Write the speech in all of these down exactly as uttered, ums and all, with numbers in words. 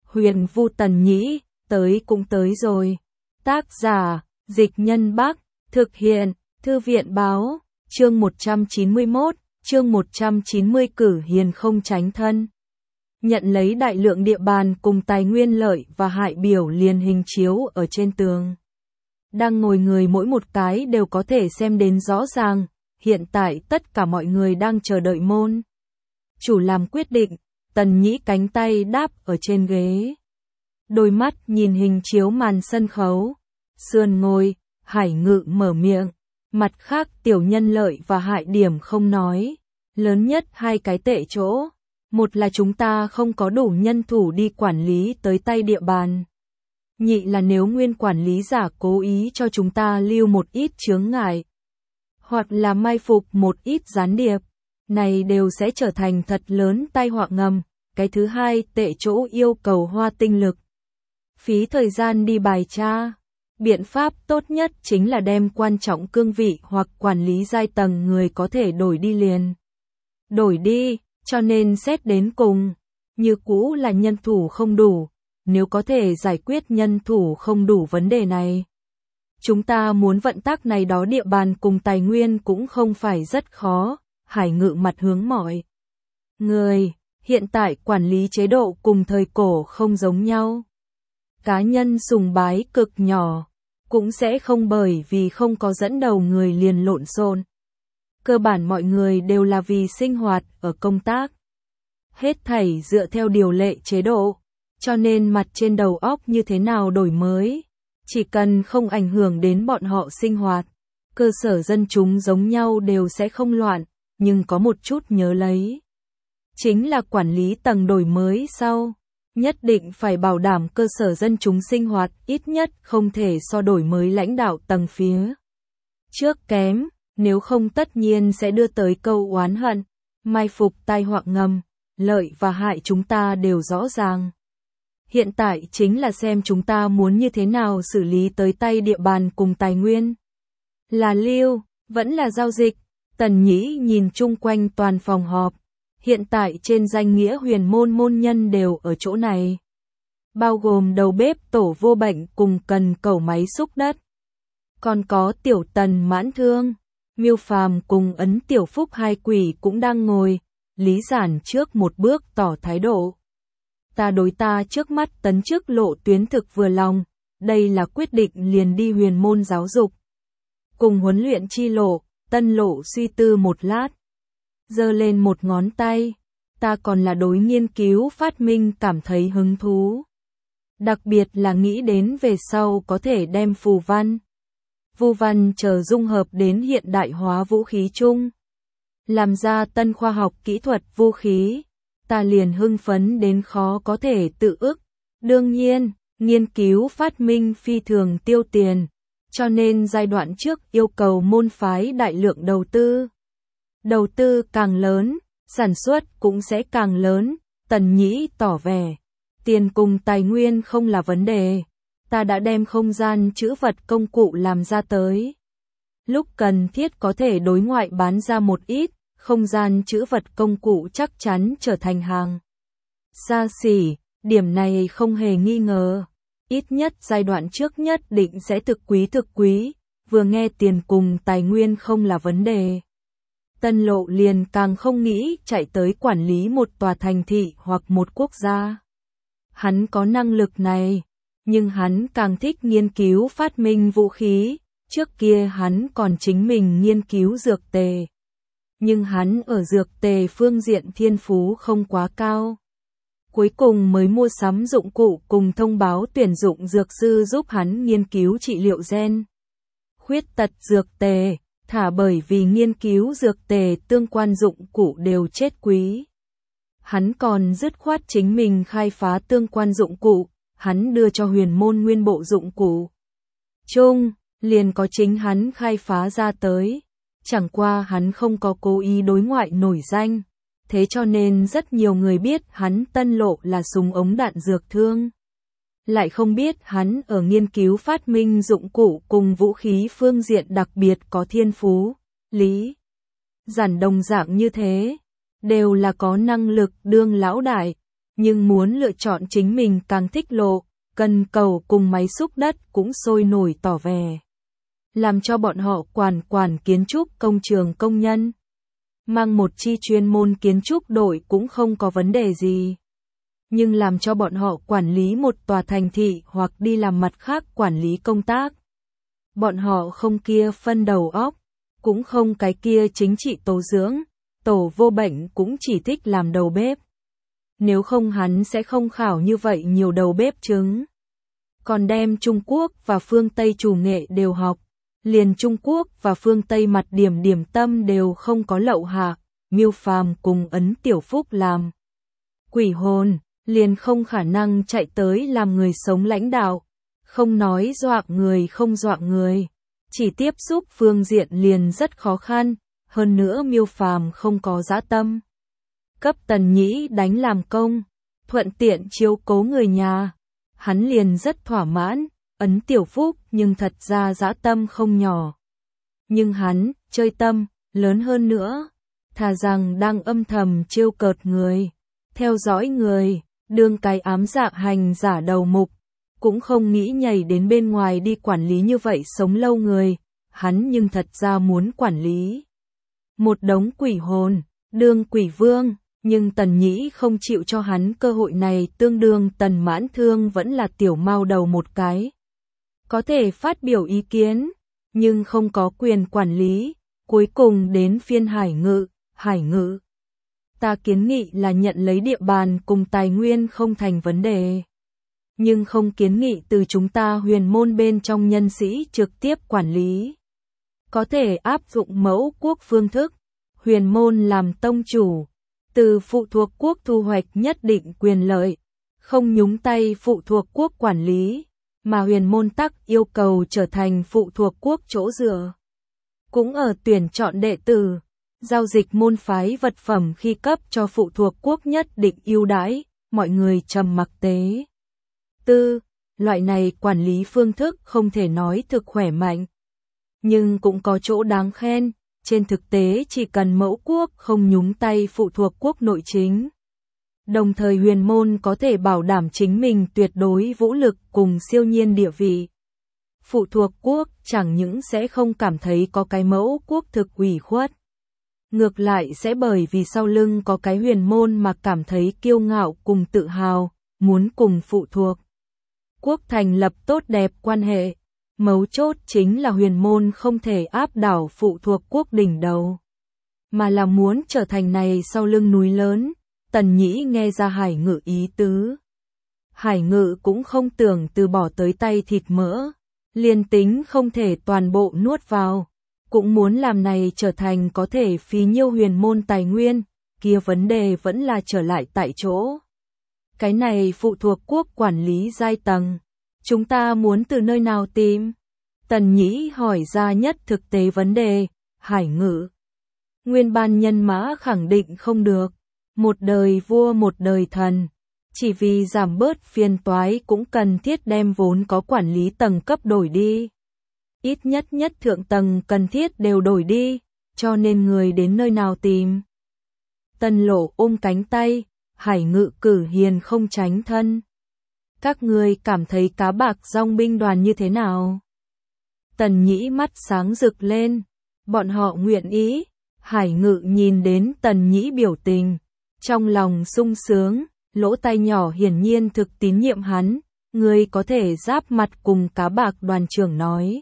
Huyền Vu Tần Nhĩ, tới cũng tới rồi. Tác giả, Dịch Nhân Bắc, thực hiện, Thư viện Báo, chương một trăm chín mươi mốt, chương một trăm chín mươi cử hiền không tránh thân. Nhận lấy đại lượng địa bàn cùng tài nguyên lợi và hại biểu liền hình chiếu ở trên tường. Đang ngồi người mỗi một cái đều có thể xem đến rõ ràng, hiện tại tất cả mọi người đang chờ đợi môn chủ làm quyết định. Tần Nhĩ cánh tay đáp ở trên ghế, đôi mắt nhìn hình chiếu màn sân khấu, sườn ngồi, Hải Ngự mở miệng, mặt khác tiểu nhân lợi và hại điểm không nói, lớn nhất hai cái tệ chỗ, một là chúng ta không có đủ nhân thủ đi quản lý tới tay địa bàn, nhị là nếu nguyên quản lý giả cố ý cho chúng ta lưu một ít chướng ngại, hoặc là mai phục một ít gián điệp, này đều sẽ trở thành thật lớn tai họa ngầm. Cái thứ hai tệ chỗ yêu cầu hoa tinh lực, phí thời gian đi bài tra. Biện pháp tốt nhất chính là đem quan trọng cương vị hoặc quản lý giai tầng người có thể đổi đi liền. Đổi đi, cho nên xét đến cùng, như cũ là nhân thủ không đủ, nếu có thể giải quyết nhân thủ không đủ vấn đề này. Chúng ta muốn vận tác này đó địa bàn cùng tài nguyên cũng không phải rất khó, Hải Ngự mặt hướng mọi người. Hiện tại quản lý chế độ cùng thời cổ không giống nhau. Cá nhân sùng bái cực nhỏ, cũng sẽ không bởi vì không có dẫn đầu người liền lộn xộn. Cơ bản mọi người đều là vì sinh hoạt ở công tác. Hết thảy dựa theo điều lệ chế độ, cho nên mặt trên đầu óc như thế nào đổi mới. Chỉ cần không ảnh hưởng đến bọn họ sinh hoạt, cơ sở dân chúng giống nhau đều sẽ không loạn, nhưng có một chút nhớ lấy. Chính là quản lý tầng đổi mới sau, nhất định phải bảo đảm cơ sở dân chúng sinh hoạt ít nhất không thể so đổi mới lãnh đạo tầng phía trước kém, nếu không tất nhiên sẽ đưa tới câu oán hận, mai phục tai họa ngầm, lợi và hại chúng ta đều rõ ràng. Hiện tại chính là xem chúng ta muốn như thế nào xử lý tới tay địa bàn cùng tài nguyên. Là lưu, vẫn là giao dịch. Tần Nhĩ nhìn chung quanh toàn phòng họp. Hiện tại trên danh nghĩa huyền môn môn nhân đều ở chỗ này. Bao gồm đầu bếp Tổ Vô Bệnh cùng cần cẩu máy xúc đất. Còn có Tiểu Tần Mãn Thương, Miêu Phàm cùng Ấn Tiểu Phúc hai quỷ cũng đang ngồi. Lý Giản trước một bước tỏ thái độ. Ta đối ta trước mắt tấn chức lộ tuyến thực vừa lòng, đây là quyết định liền đi huyền môn giáo dục. Cùng huấn luyện chi lộ, Tân Lộ suy tư một lát. Giơ lên một ngón tay, ta còn là đối nghiên cứu phát minh cảm thấy hứng thú. Đặc biệt là nghĩ đến về sau có thể đem phù văn, vu văn chờ dung hợp đến hiện đại hóa vũ khí chung. Làm ra tân khoa học kỹ thuật vũ khí, ta liền hưng phấn đến khó có thể tự ức. Đương nhiên, nghiên cứu phát minh phi thường tiêu tiền, cho nên giai đoạn trước yêu cầu môn phái đại lượng đầu tư. Đầu tư càng lớn, sản xuất cũng sẽ càng lớn, Tần Nhĩ tỏ vẻ. Tiền cùng tài nguyên không là vấn đề, ta đã đem không gian trữ vật công cụ làm ra tới. Lúc cần thiết có thể đối ngoại bán ra một ít, không gian trữ vật công cụ chắc chắn trở thành hàng xa xỉ, điểm này không hề nghi ngờ. Ít nhất giai đoạn trước nhất định sẽ thực quý thực quý, vừa nghe tiền cùng tài nguyên không là vấn đề. Tân Lộ liền càng không nghĩ chạy tới quản lý một tòa thành thị hoặc một quốc gia. Hắn có năng lực này, nhưng hắn càng thích nghiên cứu phát minh vũ khí, trước kia hắn còn chính mình nghiên cứu dược tề. Nhưng hắn ở dược tề phương diện thiên phú không quá cao. Cuối cùng mới mua sắm dụng cụ cùng thông báo tuyển dụng dược sư giúp hắn nghiên cứu trị liệu gen. Khuyết tật dược tề, thả bởi vì nghiên cứu dược tề tương quan dụng cụ đều chết quý. Hắn còn dứt khoát chính mình khai phá tương quan dụng cụ, hắn đưa cho huyền môn nguyên bộ dụng cụ. Chung, liền có chính hắn khai phá ra tới. Chẳng qua hắn không có cố ý đối ngoại nổi danh, thế cho nên rất nhiều người biết hắn Tân Lộ là súng ống đạn dược thương. Lại không biết hắn ở nghiên cứu phát minh dụng cụ cùng vũ khí phương diện đặc biệt có thiên phú. Lý Giản đồng dạng như thế, đều là có năng lực đương lão đại, Nhưng muốn lựa chọn chính mình càng thích lộ, cần cầu cùng máy xúc đất cũng sôi nổi tỏ vẻ. Làm cho bọn họ quản quản kiến trúc công trường công nhân. Mang một chi chuyên môn kiến trúc đội cũng không có vấn đề gì. Nhưng làm cho bọn họ quản lý một tòa thành thị hoặc đi làm mặt khác quản lý công tác. Bọn họ không kia phân đầu óc, cũng không cái kia chính trị tố dưỡng, tổ vô bệnh cũng chỉ thích làm đầu bếp. Nếu không hắn sẽ không khảo như vậy nhiều đầu bếp trứng. Còn đem Trung Quốc và phương Tây chủ nghệ đều học, liền Trung Quốc và phương Tây mặt điểm điểm tâm đều không có lậu hạ, Miêu Phàm cùng Ấn Tiểu Phúc làm. Quỷ hồn, liền không khả năng chạy tới làm người sống lãnh đạo, không nói dọa người không dọa người, chỉ tiếp xúc phương diện liền rất khó khăn, hơn nữa Miêu Phàm không có dã tâm. Cấp Tần Nhĩ đánh làm công, thuận tiện chiếu cố người nhà, hắn liền rất thỏa mãn, Ấn Tiểu Phúc nhưng thật ra dã tâm không nhỏ. Nhưng hắn, chơi tâm, lớn hơn nữa, thà rằng đang âm thầm trêu cợt người, theo dõi người, đương cái ám dạ hành giả đầu mục, cũng không nghĩ nhảy đến bên ngoài đi quản lý như vậy sống lâu người, hắn nhưng thật ra muốn quản lý. Một đống quỷ hồn, đương quỷ vương, nhưng Tần Nhĩ không chịu cho hắn cơ hội này, tương đương Tần Mãn Thương vẫn là tiểu mao đầu một cái. Có thể phát biểu ý kiến, nhưng không có quyền quản lý, cuối cùng đến phiên Hải Ngự, Hải Ngự. Ta kiến nghị là nhận lấy địa bàn cùng tài nguyên không thành vấn đề. Nhưng không kiến nghị từ chúng ta huyền môn bên trong nhân sĩ trực tiếp quản lý. Có thể áp dụng mẫu quốc phương thức, huyền môn làm tông chủ, từ phụ thuộc quốc thu hoạch nhất định quyền lợi, không nhúng tay phụ thuộc quốc quản lý, mà huyền môn tắc yêu cầu trở thành phụ thuộc quốc chỗ dựa. Cũng ở tuyển chọn đệ tử, giao dịch môn phái vật phẩm khi cấp cho phụ thuộc quốc nhất định ưu đãi, mọi người trầm mặc tế. Tư, loại này quản lý phương thức không thể nói thực khỏe mạnh, nhưng cũng có chỗ đáng khen, trên thực tế chỉ cần mẫu quốc không nhúng tay phụ thuộc quốc nội chính. Đồng thời huyền môn có thể bảo đảm chính mình tuyệt đối vũ lực cùng siêu nhiên địa vị. Phụ thuộc quốc chẳng những sẽ không cảm thấy có cái mẫu quốc thực ủy khuất. Ngược lại sẽ bởi vì sau lưng có cái huyền môn mà cảm thấy kiêu ngạo cùng tự hào, muốn cùng phụ thuộc quốc thành lập tốt đẹp quan hệ. Mấu chốt chính là huyền môn không thể áp đảo phụ thuộc quốc đỉnh đầu, mà là muốn trở thành này sau lưng núi lớn. Tần Nhĩ nghe ra Hải Ngự ý tứ. Hải Ngự cũng không tưởng từ bỏ tới tay thịt mỡ, liền tính không thể toàn bộ nuốt vào, cũng muốn làm này trở thành có thể phí nhiêu huyền môn tài nguyên, kia vấn đề vẫn là trở lại tại chỗ. Cái này phụ thuộc quốc quản lý giai tầng, chúng ta muốn từ nơi nào tìm? Tần Nhĩ hỏi ra nhất thực tế vấn đề. Hải Ngự, nguyên ban nhân mã khẳng định không được, một đời vua một đời thần, chỉ vì giảm bớt phiền toái cũng cần thiết đem vốn có quản lý tầng cấp đổi đi. Ít nhất nhất thượng tầng cần thiết đều đổi đi, cho nên người đến nơi nào tìm? Tần Lộ ôm cánh tay, Hải Ngự cử hiền không tránh thân. Các người cảm thấy cá bạc dòng binh đoàn như thế nào? Tần Nhĩ mắt sáng rực lên, bọn họ nguyện ý. Hải Ngự nhìn đến Tần Nhĩ biểu tình, trong lòng sung sướng, lỗ tai nhỏ hiển nhiên thực tín nhiệm hắn, người có thể giáp mặt cùng cá bạc đoàn trưởng nói.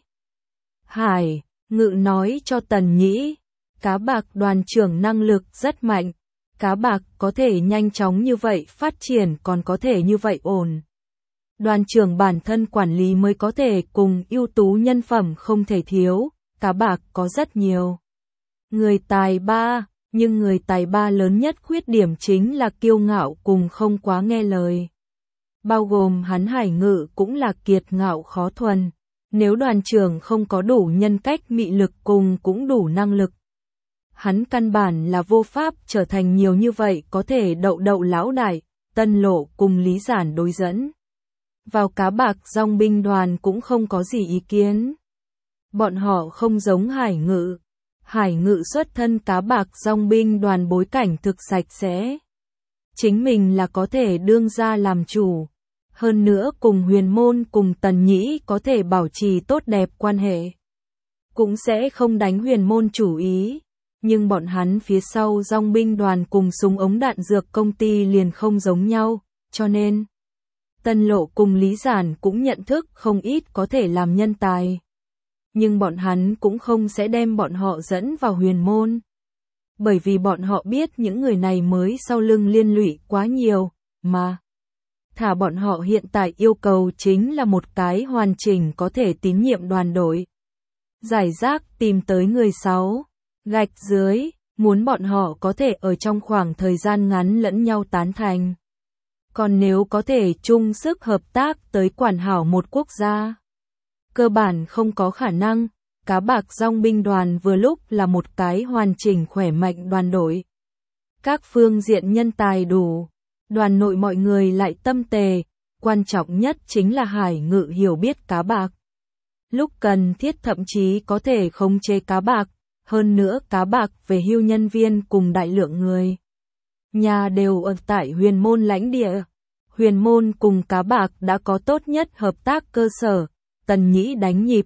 Hải Ngự nói cho Tần Nhĩ, cá bạc đoàn trưởng năng lực rất mạnh, cá bạc có thể nhanh chóng như vậy phát triển còn có thể như vậy ổn. Đoàn trưởng bản thân quản lý mới có thể cùng ưu tú nhân phẩm không thể thiếu, cá bạc có rất nhiều người tài ba, nhưng người tài ba lớn nhất khuyết điểm chính là kiêu ngạo cùng không quá nghe lời. Bao gồm hắn Hải Ngự cũng là kiệt ngạo khó thuần, nếu đoàn trưởng không có đủ nhân cách mị lực cùng cũng đủ năng lực, hắn căn bản là vô pháp trở thành nhiều như vậy có thể đậu đậu lão đại. Tân Lộ cùng Lý Giản đối dẫn vào cá bạc dòng binh đoàn cũng không có gì ý kiến. Bọn họ không giống Hải Ngự. Hải Ngự xuất thân cá bạc dòng binh đoàn bối cảnh thực sạch sẽ. chính mình là có thể đương ra làm chủ. Hơn nữa cùng Huyền Môn cùng Tần Nhĩ có thể bảo trì tốt đẹp quan hệ. Cũng sẽ không đánh Huyền Môn chủ ý. Nhưng bọn hắn phía sau dòng binh đoàn cùng súng ống đạn dược công ty liền không giống nhau, cho nên Tân Lộ cùng Lý Giản cũng nhận thức không ít có thể làm nhân tài. Nhưng bọn hắn cũng không sẽ đem bọn họ dẫn vào Huyền Môn. Bởi vì bọn họ biết những người này mới sau lưng liên lụy quá nhiều, mà thả bọn họ hiện tại yêu cầu chính là một cái hoàn chỉnh có thể tín nhiệm đoàn đội. Giải rác tìm tới người sáu, gạch dưới, muốn bọn họ có thể ở trong khoảng thời gian ngắn lẫn nhau tán thành. Còn nếu có thể chung sức hợp tác tới quản hảo một quốc gia, cơ bản không có khả năng. Cá bạc dòng binh đoàn vừa lúc là một cái hoàn chỉnh khỏe mạnh đoàn đội. Các phương diện nhân tài đủ, đoàn nội mọi người lại tâm tề, quan trọng nhất chính là Hải Ngự hiểu biết cá bạc. Lúc cần thiết thậm chí có thể khống chế cá bạc, hơn nữa cá bạc về hưu nhân viên cùng đại lượng người. Nhà đều ở tại Huyền Môn lãnh địa. Huyền Môn cùng cá bạc đã có tốt nhất hợp tác cơ sở, Tần Nhĩ đánh nhịp.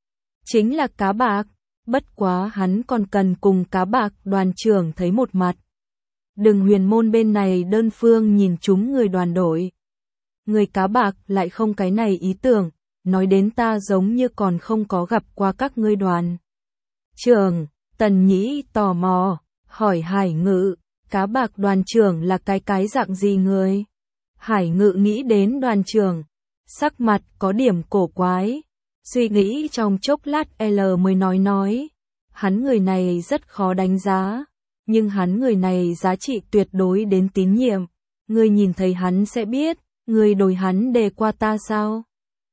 Chính là cá bạc, bất quá hắn còn cần cùng cá bạc đoàn trưởng thấy một mặt. Đừng Huyền Môn bên này đơn phương nhìn chúng người đoàn đội. Người cá bạc lại không cái này ý tưởng, nói đến ta giống như còn không có gặp qua các ngươi đoàn trưởng. Tần Nhĩ tò mò, hỏi Hải Ngự, cá bạc đoàn trưởng là cái cái dạng gì người? Hải Ngự nghĩ đến đoàn trưởng, sắc mặt có điểm cổ quái. Suy nghĩ trong chốc lát L mới nói nói, hắn người này rất khó đánh giá, nhưng hắn người này giá trị tuyệt đối đến tín nhiệm, ngươi nhìn thấy hắn sẽ biết, ngươi đối hắn đề qua ta sao?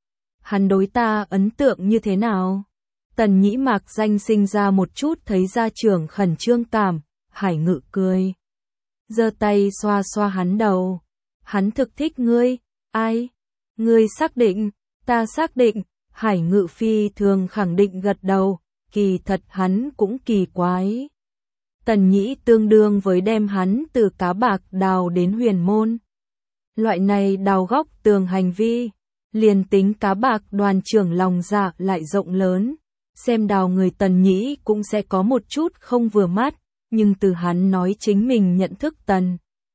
Hắn đối ta ấn tượng như thế nào? Tần Nhĩ Mạc danh sinh ra một chút thấy gia trưởng khẩn trương cảm, Hải Ngự cười. Giơ tay xoa xoa hắn đầu, hắn thực thích ngươi, ai? Ngươi xác định, ta xác định. Hải Ngự phi thường khẳng định gật đầu, kỳ thật hắn cũng kỳ quái. Tần Nhĩ tương đương với đem hắn từ cá bạc đào đến Huyền Môn. Loại này đào góc tường hành vi, liền tính cá bạc đoàn trưởng lòng dạ lại rộng lớn, xem đào người Tần Nhĩ cũng sẽ có một chút không vừa mắt, nhưng từ hắn nói chính mình nhận thức Tần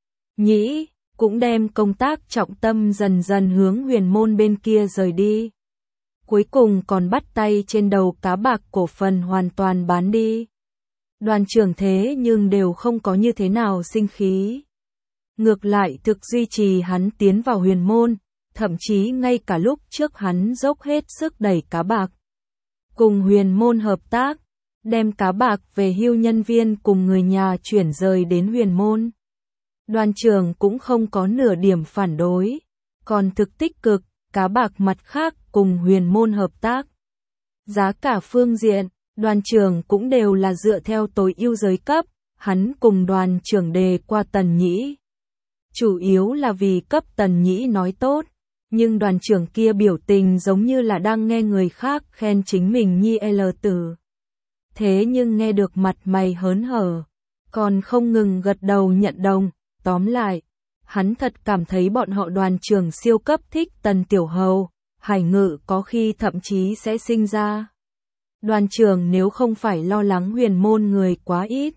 Nhĩ, cũng đem công tác trọng tâm dần dần hướng Huyền Môn bên kia rời đi. Cuối cùng còn bắt tay trên đầu cá bạc cổ phần hoàn toàn bán đi. Đoàn trưởng thế nhưng đều không có như thế nào sinh khí. Ngược lại thực duy trì hắn tiến vào Huyền Môn, thậm chí ngay cả lúc trước hắn dốc hết sức đẩy cá bạc. Cùng Huyền Môn hợp tác, đem cá bạc về hưu nhân viên cùng người nhà chuyển rời đến Huyền Môn. Đoàn trưởng cũng không có nửa điểm phản đối, còn thực tích cực. Cá bạc mặt khác cùng Huyền Môn hợp tác. Giá cả phương diện, đoàn trưởng cũng đều là dựa theo tối ưu giới cấp, hắn cùng đoàn trưởng đề qua Tần Nhĩ. Chủ yếu là vì cấp Tần Nhĩ nói tốt, nhưng đoàn trưởng kia biểu tình giống như là đang nghe người khác khen chính mình nhi L tử. Thế nhưng nghe được mặt mày hớn hở, còn không ngừng gật đầu nhận đồng, tóm lại. Hắn thật cảm thấy bọn họ đoàn trưởng siêu cấp thích Tần Tiểu Hầu, Hải Ngự có khi thậm chí sẽ sinh ra. Đoàn trưởng nếu không phải lo lắng Huyền Môn người quá ít,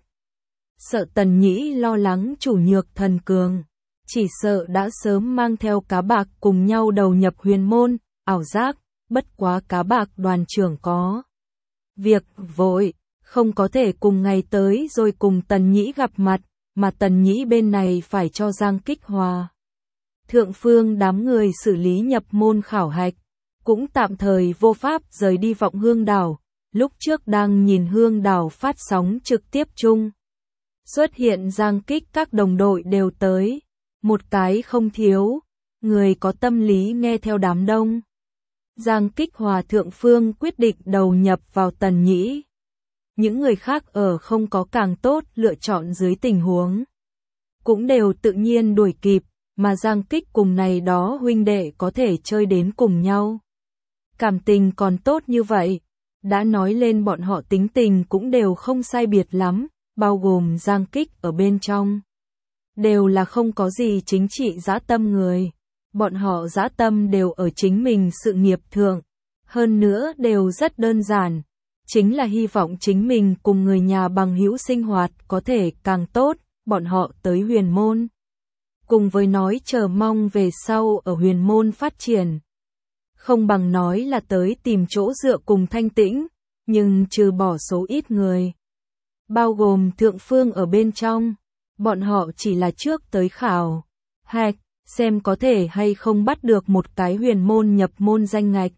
sợ Tần Nhĩ lo lắng chủ nhược thần cường, chỉ sợ đã sớm mang theo cá bạc cùng nhau đầu nhập Huyền Môn, ảo giác, bất quá cá bạc đoàn trưởng có việc vội, không có thể cùng ngày tới rồi cùng Tần Nhĩ gặp mặt. Mà Tần Nhĩ bên này phải cho Giang Kích Hòa. Thượng phương đám người xử lý nhập môn khảo hạch, cũng tạm thời vô pháp rời đi Vọng Hương Đảo, lúc trước đang nhìn Hương Đảo phát sóng trực tiếp chung. Xuất hiện Giang Kích các đồng đội đều tới, một cái không thiếu, người có tâm lý nghe theo đám đông. Giang Kích Hòa thượng phương quyết định đầu nhập vào Tần Nhĩ. Những người khác ở không có càng tốt lựa chọn dưới tình huống, cũng đều tự nhiên đuổi kịp, mà Giang Kích cùng này đó huynh đệ có thể chơi đến cùng nhau. Cảm tình còn tốt như vậy, đã nói lên bọn họ tính tình cũng đều không sai biệt lắm, bao gồm Giang Kích ở bên trong. đều là không có gì chính trị dã tâm người. Bọn họ dã tâm đều ở chính mình sự nghiệp thượng, hơn nữa đều rất đơn giản, chính là hy vọng chính mình cùng người nhà bằng hữu sinh hoạt có thể càng tốt, bọn họ tới huyền môn. Cùng với nói chờ mong về sau ở huyền môn phát triển. Không bằng nói là tới tìm chỗ dựa cùng thanh tĩnh, nhưng trừ bỏ số ít người. Bao gồm thượng phương ở bên trong, bọn họ chỉ là trước tới khảo, hạch, xem có thể hay không bắt được một cái huyền môn nhập môn danh ngạch.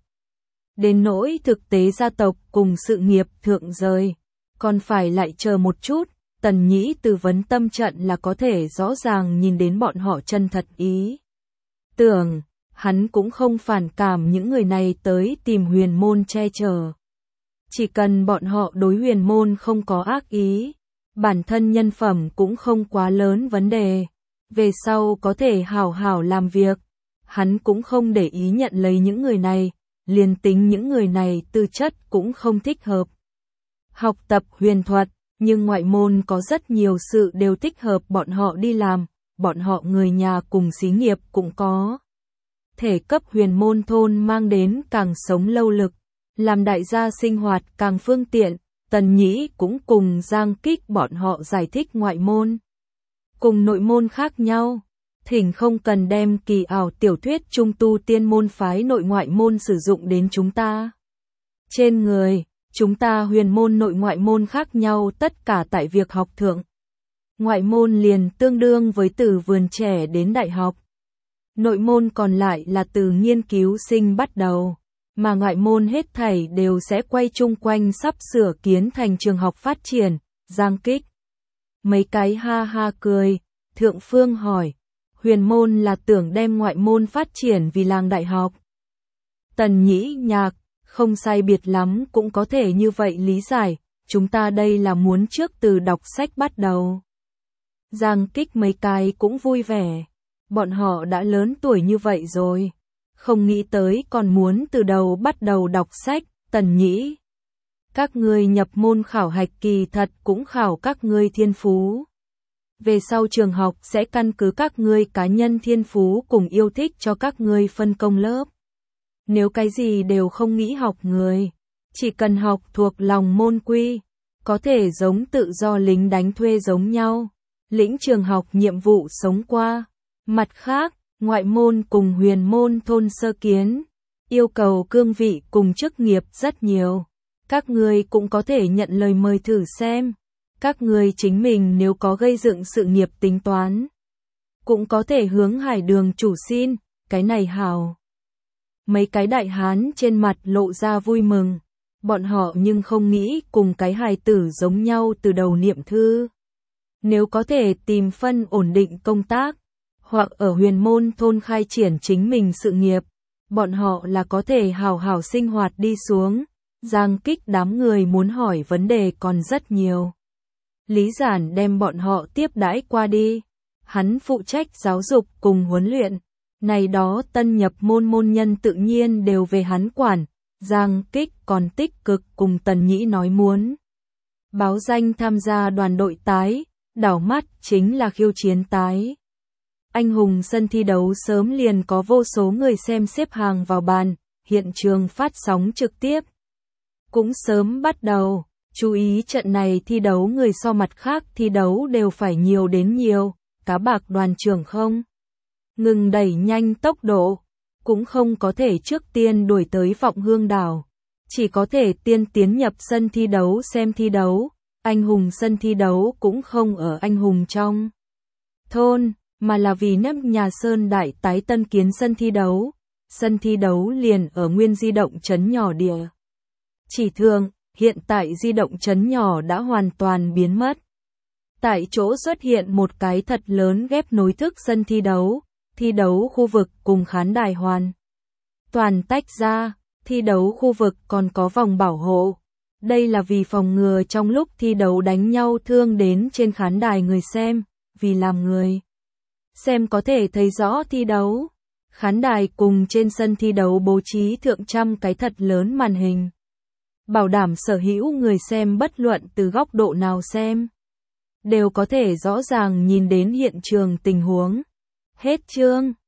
Đến nỗi thực tế gia tộc cùng sự nghiệp thượng rời, còn phải lại chờ một chút, Tần Nhĩ tư vấn tâm trận là có thể rõ ràng nhìn đến bọn họ chân thật ý. Tưởng, hắn cũng không phản cảm những người này tới tìm huyền môn che chở. Chỉ cần bọn họ đối huyền môn không có ác ý, bản thân nhân phẩm cũng không quá lớn vấn đề, về sau có thể hảo hảo làm việc, hắn cũng không để ý nhận lấy những người này, liền tính những người này tư chất cũng không thích hợp. Học tập huyền thuật, nhưng ngoại môn có rất nhiều sự đều thích hợp bọn họ đi làm, bọn họ người nhà cùng xí nghiệp cũng có. Thể cấp huyền môn thôn mang đến càng sống lâu lực, làm đại gia sinh hoạt càng phương tiện, Tần Nhĩ cũng cùng Giang Kích bọn họ giải thích ngoại môn. Cùng nội môn khác nhau, thỉnh không cần đem kỳ ảo tiểu thuyết trung tu tiên môn phái nội ngoại môn sử dụng đến chúng ta. Trên người, chúng ta huyền môn nội ngoại môn khác nhau tất cả tại việc học thượng. Ngoại môn liền tương đương với từ vườn trẻ đến đại học. Nội môn còn lại là từ nghiên cứu sinh bắt đầu, mà ngoại môn hết thảy đều sẽ quay chung quanh sắp sửa kiến thành trường học phát triển. Giang Kích mấy cái ha ha cười, Thượng Phương hỏi, huyền môn là tưởng đem ngoại môn phát triển vì làng đại học. Tần Nhĩ nhạc, không sai biệt lắm cũng có thể như vậy lý giải, chúng ta đây là muốn trước từ đọc sách bắt đầu. Giang Kích mấy cái cũng vui vẻ, bọn họ đã lớn tuổi như vậy rồi, không nghĩ tới còn muốn từ đầu bắt đầu đọc sách. Tần Nhĩ, các ngươi nhập môn khảo hạch kỳ thật cũng khảo các ngươi thiên phú. Về sau trường học sẽ căn cứ các ngươi cá nhân thiên phú cùng yêu thích cho các ngươi phân công lớp. Nếu cái gì đều không nghĩ học người, chỉ cần học thuộc lòng môn quy, có thể giống tự do lính đánh thuê giống nhau, lĩnh trường học nhiệm vụ sống qua. Mặt khác, ngoại môn cùng huyền môn thôn sơ kiến, yêu cầu cương vị cùng chức nghiệp rất nhiều. Các ngươi cũng có thể nhận lời mời thử xem. Các ngươi chính mình nếu có gây dựng sự nghiệp tính toán, cũng có thể hướng Hải Đường chủ xin, cái này hảo. Mấy cái đại hán trên mặt lộ ra vui mừng, bọn họ nhưng không nghĩ cùng cái hài tử giống nhau từ đầu niệm thư. Nếu có thể tìm phân ổn định công tác, hoặc ở huyền môn thôn khai triển chính mình sự nghiệp, bọn họ là có thể hào hào sinh hoạt đi xuống. Giang Kích đám người muốn hỏi vấn đề còn rất nhiều. Lý Giản đem bọn họ tiếp đãi qua đi. Hắn phụ trách giáo dục cùng huấn luyện. Này đó tân nhập môn môn nhân tự nhiên đều về hắn quản. Giang Kích còn tích cực cùng Tần Nhĩ nói muốn báo danh tham gia đoàn đội tái, đảo mắt chính là khiêu chiến tái. Anh hùng sân thi đấu sớm liền có vô số người xem xếp hàng vào bàn, hiện trường phát sóng trực tiếp. Cũng sớm bắt đầu, chú ý trận này thi đấu người so mặt khác thi đấu đều phải nhiều đến nhiều, cá bạc đoàn trưởng không ngừng đẩy nhanh tốc độ, cũng không có thể trước tiên đuổi tới Vọng Hương đảo, chỉ có thể tiên tiến nhập sân thi đấu xem thi đấu. Anh hùng sân thi đấu cũng không ở anh hùng trong thôn, mà là vì nếp nhà Sơn Đại tái tân kiến sân thi đấu. Sân thi đấu liền ở nguyên di động trấn nhỏ địa chỉ thường, hiện tại di động trấn nhỏ đã hoàn toàn biến mất. Tại chỗ xuất hiện một cái thật lớn ghép nối thức sân thi đấu, thi đấu khu vực cùng khán đài hoàn toàn tách ra, thi đấu khu vực còn có vòng bảo hộ. Đây là vì phòng ngừa trong lúc thi đấu đánh nhau thương đến trên khán đài người xem, vì làm người xem có thể thấy rõ thi đấu. Khán đài cùng trên sân thi đấu bố trí thượng trăm cái thật lớn màn hình, bảo đảm sở hữu người xem bất luận từ góc độ nào xem đều có thể rõ ràng nhìn đến hiện trường tình huống. Hết chương.